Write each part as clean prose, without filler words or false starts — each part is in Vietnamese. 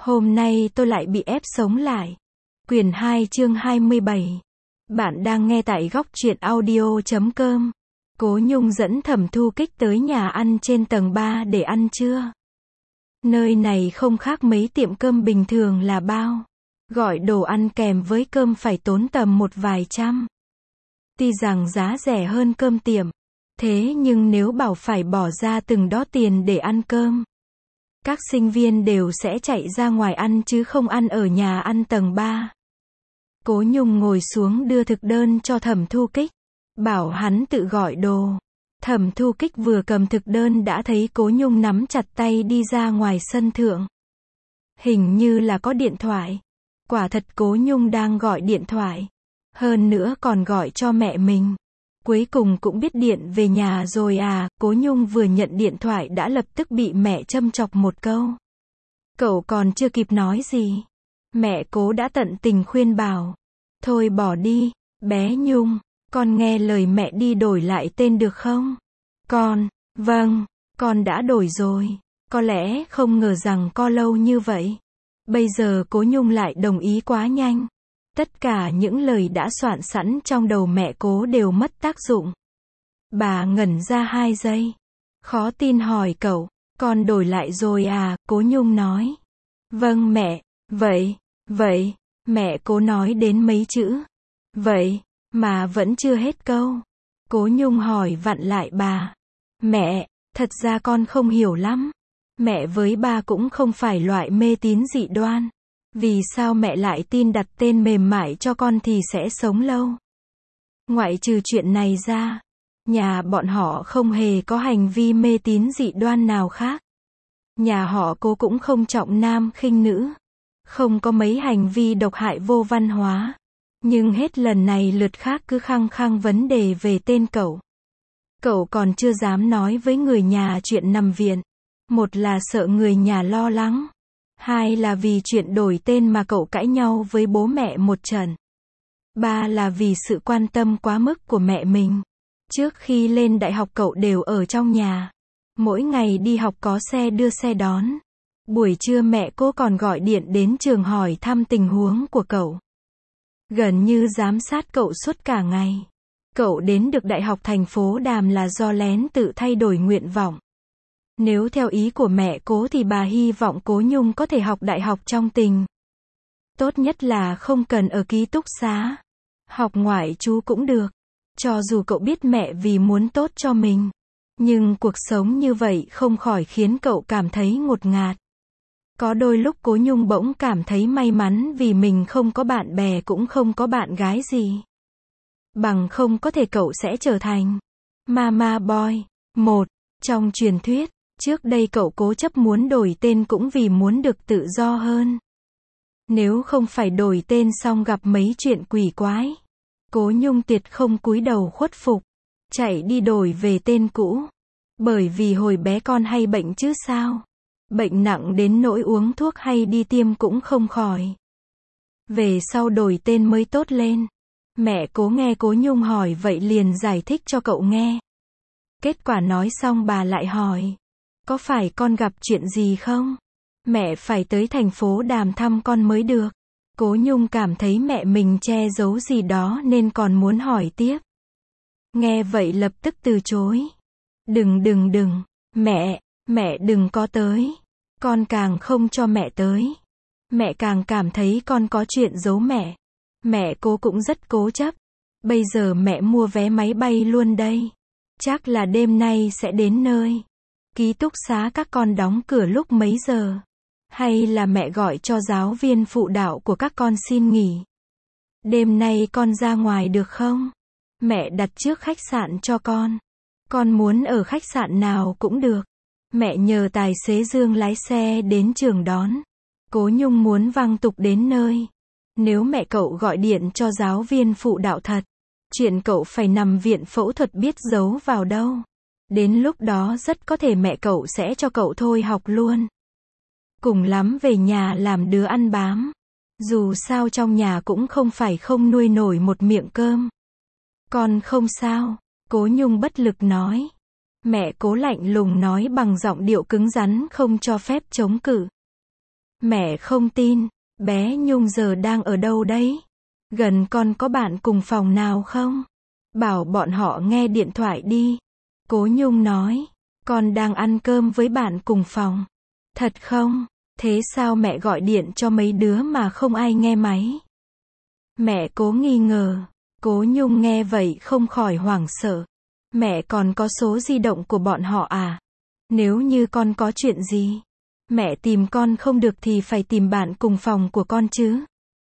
Hôm nay tôi lại bị ép sống lại. Quyển 2 chương 27. Bạn đang nghe tại góc truyện audio.com. Cố Nhung dẫn Thẩm Thu Kích tới nhà ăn trên tầng 3 để ăn trưa. Nơi này không khác mấy tiệm cơm bình thường là bao. Gọi đồ ăn kèm với cơm phải tốn tầm một vài trăm. Tuy rằng giá rẻ hơn cơm tiệm, thế nhưng nếu bảo phải bỏ ra từng đó tiền để ăn cơm, các sinh viên đều sẽ chạy ra ngoài ăn chứ không ăn ở nhà ăn tầng 3. Cố Nhung ngồi xuống đưa thực đơn cho Thẩm Thu Kích, bảo hắn tự gọi đồ. Thẩm Thu Kích vừa cầm thực đơn đã thấy Cố Nhung nắm chặt tay đi ra ngoài sân thượng. Hình như là có điện thoại. Quả thật Cố Nhung đang gọi điện thoại. Hơn nữa còn gọi cho mẹ mình. Cuối cùng cũng biết điện về nhà rồi à. Cố Nhung vừa nhận điện thoại đã lập tức bị mẹ châm chọc một câu. Cậu còn chưa kịp nói gì, mẹ Cố đã tận tình khuyên bảo. Thôi bỏ đi, bé Nhung, con nghe lời mẹ đi đổi lại tên được không? Vâng, con đã đổi rồi. Có lẽ không ngờ rằng co lâu như vậy. Bây giờ Cố Nhung lại đồng ý quá nhanh. Tất cả những lời đã soạn sẵn trong đầu mẹ Cố đều mất tác dụng. Bà ngẩn ra 2 giây. Khó tin hỏi cậu, con đổi lại rồi à? Cố Nhung nói. Vâng mẹ, vậy, mẹ Cố nói đến mấy chữ. Vậy, mà vẫn chưa hết câu. Cố Nhung hỏi vặn lại bà. Mẹ, thật ra con không hiểu lắm. Mẹ với ba cũng không phải loại mê tín dị đoan. Vì sao mẹ lại tin đặt tên mềm mại cho con thì sẽ sống lâu? Ngoại trừ chuyện này ra, nhà bọn họ không hề có hành vi mê tín dị đoan nào khác. Nhà họ Cố cũng không trọng nam khinh nữ. Không có mấy hành vi độc hại vô văn hóa. Nhưng hết lần này lượt khác cứ khăng khăng vấn đề về tên cậu. Cậu còn chưa dám nói với người nhà chuyện nằm viện. Một là sợ người nhà lo lắng. 2 là vì chuyện đổi tên mà cậu cãi nhau với bố mẹ một trận. 3 là vì sự quan tâm quá mức của mẹ mình. Trước khi lên đại học cậu đều ở trong nhà. Mỗi ngày đi học có xe đưa xe đón. Buổi trưa mẹ cô còn gọi điện đến trường hỏi thăm tình huống của cậu. Gần như giám sát cậu suốt cả ngày. Cậu đến được Đại học thành phố Đàm là do lén tự thay đổi nguyện vọng. Nếu theo ý của mẹ Cố thì bà hy vọng Cố Nhung có thể học đại học trong tỉnh. Tốt nhất là không cần ở ký túc xá. Học ngoại trú cũng được. Cho dù cậu biết mẹ vì muốn tốt cho mình. Nhưng cuộc sống như vậy không khỏi khiến cậu cảm thấy ngột ngạt. Có đôi lúc Cố Nhung bỗng cảm thấy may mắn vì mình không có bạn bè cũng không có bạn gái gì. Bằng không có thể cậu sẽ trở thành Mama Boy. Trong truyền thuyết, trước đây cậu cố chấp muốn đổi tên cũng vì muốn được tự do hơn. Nếu không phải đổi tên xong gặp mấy chuyện quỷ quái, Cố Nhung tuyệt không cúi đầu khuất phục, chạy đi đổi về tên cũ. Bởi vì hồi bé con hay bệnh chứ sao. Bệnh nặng đến nỗi uống thuốc hay đi tiêm cũng không khỏi. Về sau đổi tên mới tốt lên. Mẹ Cố nghe Cố Nhung hỏi vậy liền giải thích cho cậu nghe. Kết quả nói xong bà lại hỏi. Có phải con gặp chuyện gì không? Mẹ phải tới thành phố Đàm thăm con mới được. Cố Nhung cảm thấy mẹ mình che giấu gì đó nên còn muốn hỏi tiếp. Nghe vậy lập tức từ chối. Đừng, mẹ đừng có tới. Con càng không cho mẹ tới. Mẹ càng cảm thấy con có chuyện giấu mẹ. Mẹ Cố cũng rất cố chấp. Bây giờ mẹ mua vé máy bay luôn đây. Chắc là đêm nay sẽ đến nơi. Ký túc xá các con đóng cửa lúc mấy giờ? Hay là mẹ gọi cho giáo viên phụ đạo của các con xin nghỉ? Đêm nay con ra ngoài được không? Mẹ đặt trước khách sạn cho con. Con muốn ở khách sạn nào cũng được. Mẹ nhờ tài xế Dương lái xe đến trường đón. Cố Nhung muốn văng tục đến nơi. Nếu mẹ cậu gọi điện cho giáo viên phụ đạo thật, chuyện cậu phải nằm viện phẫu thuật biết giấu vào đâu. Đến lúc đó rất có thể mẹ cậu sẽ cho cậu thôi học luôn. Cùng lắm về nhà làm đứa ăn bám. Dù sao trong nhà cũng không phải không nuôi nổi một miệng cơm. Con không sao, Cố Nhung bất lực nói. Mẹ Cố lạnh lùng nói bằng giọng điệu cứng rắn không cho phép chống cự. Mẹ không tin, bé Nhung giờ đang ở đâu đấy? Gần con có bạn cùng phòng nào không? Bảo bọn họ nghe điện thoại đi. Cố Nhung nói, con đang ăn cơm với bạn cùng phòng. Thật không? Thế sao mẹ gọi điện cho mấy đứa mà không ai nghe máy? Mẹ Cố nghi ngờ. Cố Nhung nghe vậy không khỏi hoảng sợ. Mẹ còn có số di động của bọn họ à? Nếu như con có chuyện gì, mẹ tìm con không được thì phải tìm bạn cùng phòng của con chứ.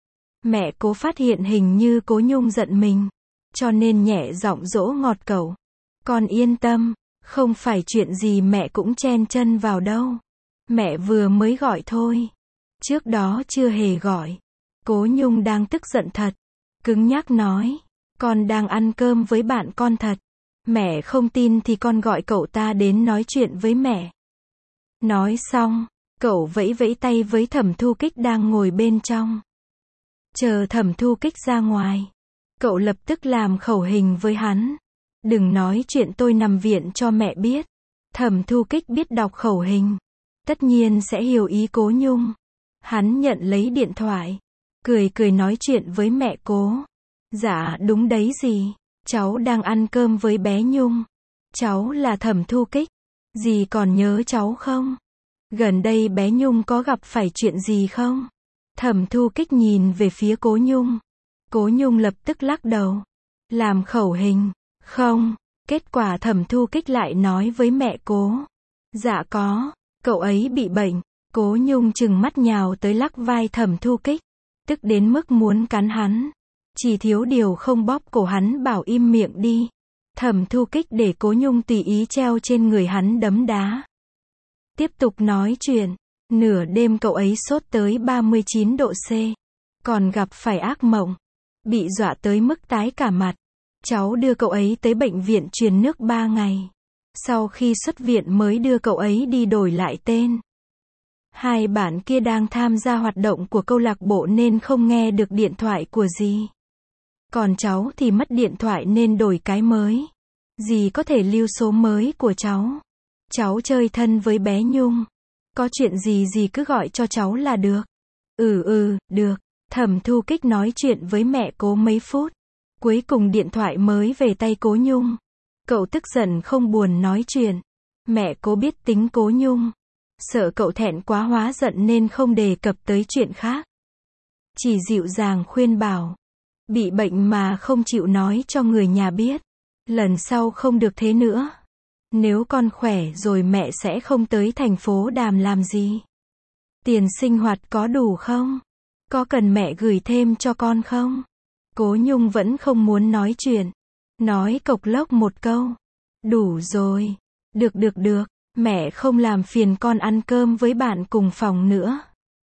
Mẹ Cố phát hiện hình như Cố Nhung giận mình, cho nên nhẹ giọng dỗ ngọt cậu. Con yên tâm, không phải chuyện gì mẹ cũng chen chân vào đâu. Mẹ vừa mới gọi thôi. Trước đó chưa hề gọi. Cố Nhung đang tức giận thật. Cứng nhắc nói, con đang ăn cơm với bạn con thật. Mẹ không tin thì con gọi cậu ta đến nói chuyện với mẹ. Nói xong, cậu vẫy vẫy tay với Thẩm Thu Kích đang ngồi bên trong. Chờ Thẩm Thu Kích ra ngoài, cậu lập tức làm khẩu hình với hắn. Đừng nói chuyện tôi nằm viện cho mẹ biết. Thẩm Thu Kích biết đọc khẩu hình, tất nhiên sẽ hiểu ý Cố Nhung. Hắn nhận lấy điện thoại, cười cười nói chuyện với mẹ Cố. Dạ đúng đấy dì, cháu đang ăn cơm với bé Nhung. Cháu là Thẩm Thu Kích. Dì còn nhớ cháu không? Gần đây bé Nhung có gặp phải chuyện gì không? Thẩm Thu Kích nhìn về phía Cố Nhung. Cố Nhung lập tức lắc đầu, làm khẩu hình. Không. Kết quả Thẩm Thu Kích lại nói với mẹ Cố. Dạ có, cậu ấy bị bệnh. Cố Nhung trừng mắt nhào tới lắc vai Thẩm Thu Kích, tức đến mức muốn cắn hắn. Chỉ thiếu điều không bóp cổ hắn bảo im miệng đi. Thẩm Thu Kích để Cố Nhung tùy ý treo trên người hắn đấm đá. Tiếp tục nói chuyện. Nửa đêm cậu ấy sốt tới 39 độ C. Còn gặp phải ác mộng. Bị dọa tới mức tái cả mặt. Cháu đưa cậu ấy tới bệnh viện truyền nước 3 ngày. Sau khi xuất viện mới đưa cậu ấy đi đổi lại tên. Hai bạn kia đang tham gia hoạt động của câu lạc bộ nên không nghe được điện thoại của dì. Còn cháu thì mất điện thoại nên đổi cái mới. Dì có thể lưu số mới của cháu. Cháu chơi thân với bé Nhung. Có chuyện gì dì cứ gọi cho cháu là được. Được. Thẩm Thu Kích nói chuyện với mẹ Cố mấy phút. Cuối cùng điện thoại mới về tay Cố Nhung. Cậu tức giận không buồn nói chuyện. Mẹ Cố biết tính Cố Nhung. Sợ cậu thẹn quá hóa giận nên không đề cập tới chuyện khác. Chỉ dịu dàng khuyên bảo. Bị bệnh mà không chịu nói cho người nhà biết. Lần sau không được thế nữa. Nếu con khỏe rồi mẹ sẽ không tới thành phố Đàm làm gì. Tiền sinh hoạt có đủ không? Có cần mẹ gửi thêm cho con không? Cố Nhung vẫn không muốn nói chuyện. Nói cộc lốc một câu. Đủ rồi. Được. Mẹ không làm phiền con ăn cơm với bạn cùng phòng nữa.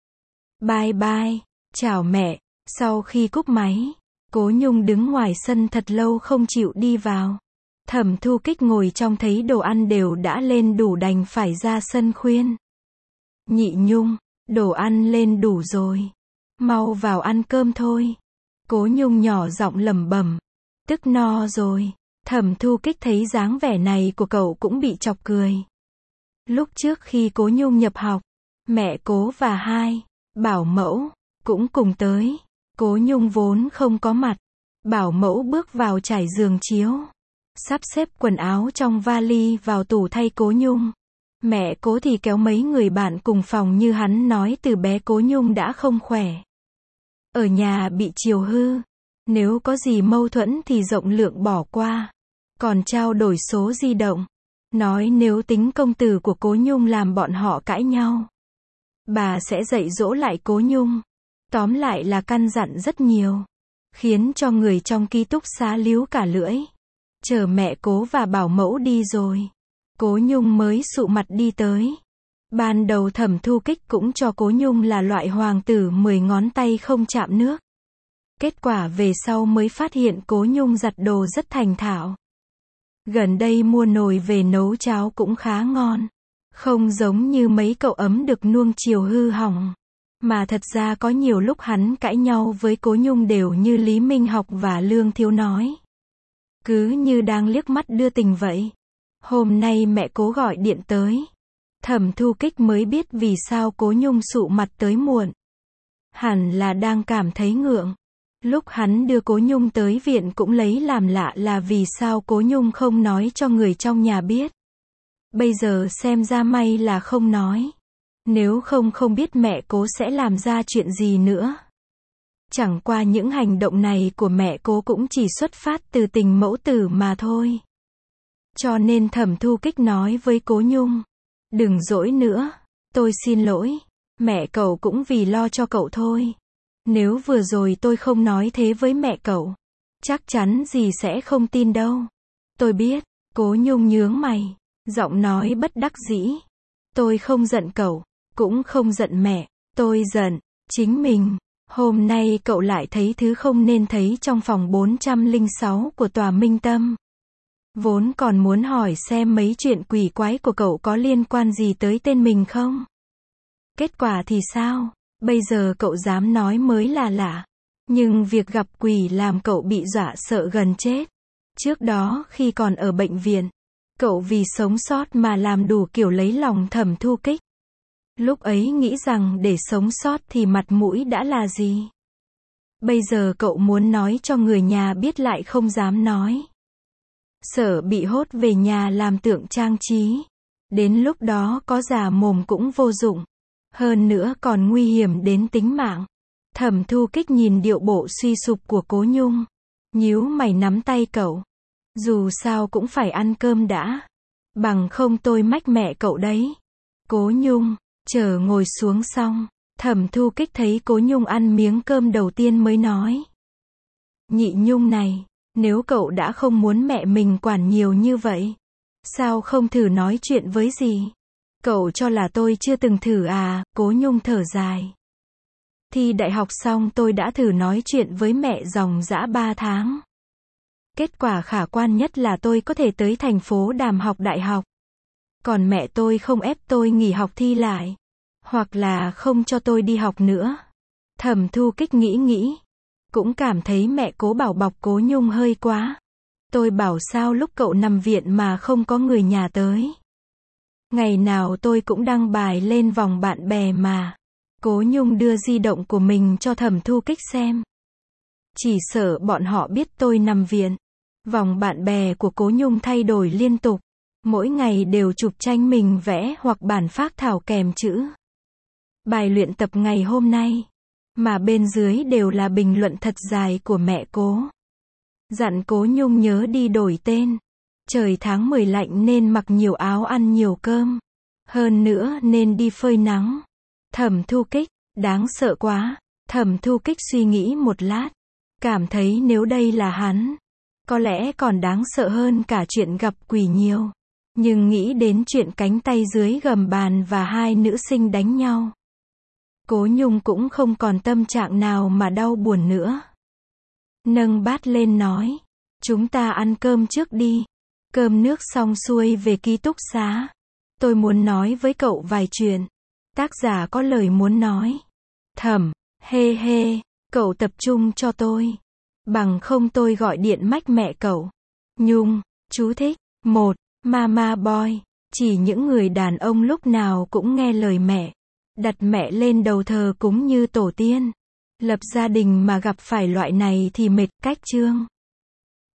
Bye. Chào mẹ. Sau khi cúp máy, Cố Nhung đứng ngoài sân thật lâu không chịu đi vào. Thẩm Thu Kích ngồi trong thấy đồ ăn đều đã lên đủ đành phải ra sân khuyên. Nhị Nhung, đồ ăn lên đủ rồi. Mau vào ăn cơm thôi. Cố Nhung nhỏ giọng lẩm bẩm. Tức no rồi. Thẩm Thu Kích thấy dáng vẻ này của cậu cũng bị chọc cười. Lúc trước khi Cố Nhung nhập học, mẹ Cố và hai bảo mẫu cũng cùng tới. Cố Nhung vốn không có mặt. Bảo mẫu bước vào trải giường chiếu. Sắp xếp quần áo trong vali vào tủ thay Cố Nhung. Mẹ Cố thì kéo mấy người bạn cùng phòng như hắn nói từ bé Cố Nhung đã không khỏe. Ở nhà bị chiều hư. Nếu có gì mâu thuẫn thì rộng lượng bỏ qua. Còn trao đổi số di động. Nói nếu tính công tử của Cố Nhung làm bọn họ cãi nhau, bà sẽ dạy dỗ lại Cố Nhung. Tóm lại là căn dặn rất nhiều. Khiến cho người trong ký túc xá líu cả lưỡi. Chờ mẹ Cố và bảo mẫu đi rồi, Cố Nhung mới sụ mặt đi tới. Ban đầu Thẩm Thu Kích cũng cho Cố Nhung là loại hoàng tử 10 ngón tay không chạm nước. Kết quả về sau mới phát hiện Cố Nhung giặt đồ rất thành thạo. Gần đây mua nồi về nấu cháo cũng khá ngon. Không giống như mấy cậu ấm được nuông chiều hư hỏng. Mà thật ra có nhiều lúc hắn cãi nhau với Cố Nhung đều như Lý Minh Học và Lương Thiếu nói. Cứ như đang liếc mắt đưa tình vậy. Hôm nay mẹ Cố gọi điện tới. Thẩm Thu Kích mới biết vì sao Cố Nhung sụ mặt tới muộn. Hẳn là đang cảm thấy ngượng. Lúc hắn đưa Cố Nhung tới viện cũng lấy làm lạ là vì sao Cố Nhung không nói cho người trong nhà biết. Bây giờ xem ra may là không nói. Nếu không biết mẹ Cố sẽ làm ra chuyện gì nữa. Chẳng qua những hành động này của mẹ Cố cũng chỉ xuất phát từ tình mẫu tử mà thôi. Cho nên Thẩm Thu Kích nói với Cố Nhung. Đừng dỗi nữa. Tôi xin lỗi. Mẹ cậu cũng vì lo cho cậu thôi. Nếu vừa rồi tôi không nói thế với mẹ cậu, chắc chắn gì sẽ không tin đâu. Tôi biết. Cố Nhung nhướng mày. Giọng nói bất đắc dĩ. Tôi không giận cậu. Cũng không giận mẹ. Tôi giận chính mình. Hôm nay cậu lại thấy thứ không nên thấy trong phòng 406 của tòa Minh Tâm. Vốn còn muốn hỏi xem mấy chuyện quỷ quái của cậu có liên quan gì tới tên mình không? Kết quả thì sao? Bây giờ cậu dám nói mới là lạ. Nhưng việc gặp quỷ làm cậu bị dọa sợ gần chết. Trước đó khi còn ở bệnh viện, cậu vì sống sót mà làm đủ kiểu lấy lòng Thẩm Thu Kích. Lúc ấy nghĩ rằng để sống sót thì mặt mũi đã là gì? Bây giờ cậu muốn nói cho người nhà biết lại không dám nói. Sợ bị hốt về nhà làm tượng trang trí. Đến lúc đó có già mồm cũng vô dụng. Hơn nữa còn nguy hiểm đến tính mạng. Thẩm Thu Kích nhìn điệu bộ suy sụp của Cố Nhung. Nhíu mày nắm tay cậu. Dù sao cũng phải ăn cơm đã. Bằng không tôi mách mẹ cậu đấy. Cố Nhung, chờ ngồi xuống xong. Thẩm Thu Kích thấy Cố Nhung ăn miếng cơm đầu tiên mới nói. Nhị Nhung này, nếu cậu đã không muốn mẹ mình quản nhiều như vậy, sao không thử nói chuyện với dì? Cậu cho là tôi chưa từng thử à? Cố Nhung thở dài. Thi đại học xong tôi đã thử nói chuyện với mẹ dòng dã 3 tháng. Kết quả khả quan nhất là tôi có thể tới thành phố Đàm học đại học. Còn mẹ tôi không ép tôi nghỉ học thi lại. Hoặc là không cho tôi đi học nữa. Thẩm Thu Kích nghĩ. Cũng cảm thấy mẹ Cố bảo bọc Cố Nhung hơi quá. Tôi bảo sao lúc cậu nằm viện mà không có người nhà tới. Ngày nào tôi cũng đăng bài lên vòng bạn bè mà. Cố Nhung đưa di động của mình cho Thẩm Thu Kích xem. Chỉ sợ bọn họ biết tôi nằm viện. Vòng bạn bè của Cố Nhung thay đổi liên tục. Mỗi ngày đều chụp tranh mình vẽ hoặc bản phác thảo kèm chữ. Bài luyện tập ngày hôm nay. Mà bên dưới đều là bình luận thật dài của mẹ Cố. Dặn Cố Nhung nhớ đi đổi tên. Trời tháng 10 lạnh nên mặc nhiều áo ăn nhiều cơm. Hơn nữa nên đi phơi nắng. Thẩm Thu Kích, đáng sợ quá. Thẩm Thu Kích suy nghĩ một lát. Cảm thấy nếu đây là hắn, có lẽ còn đáng sợ hơn cả chuyện gặp quỷ nhiều. Nhưng nghĩ đến chuyện cánh tay dưới gầm bàn và hai nữ sinh đánh nhau. Cố Nhung cũng không còn tâm trạng nào mà đau buồn nữa. Nâng bát lên nói. Chúng ta ăn cơm trước đi. Cơm nước xong xuôi về ký túc xá. Tôi muốn nói với cậu vài chuyện. Tác giả có lời muốn nói. Thẩm, hê, cậu tập trung cho tôi. Bằng không tôi gọi điện mách mẹ cậu. Nhung, chú thích. 1. Mama boy. Chỉ những người đàn ông lúc nào cũng nghe lời mẹ. Đặt mẹ lên đầu thờ cúng như tổ tiên. Lập gia đình mà gặp phải loại này thì mệt. Cách chương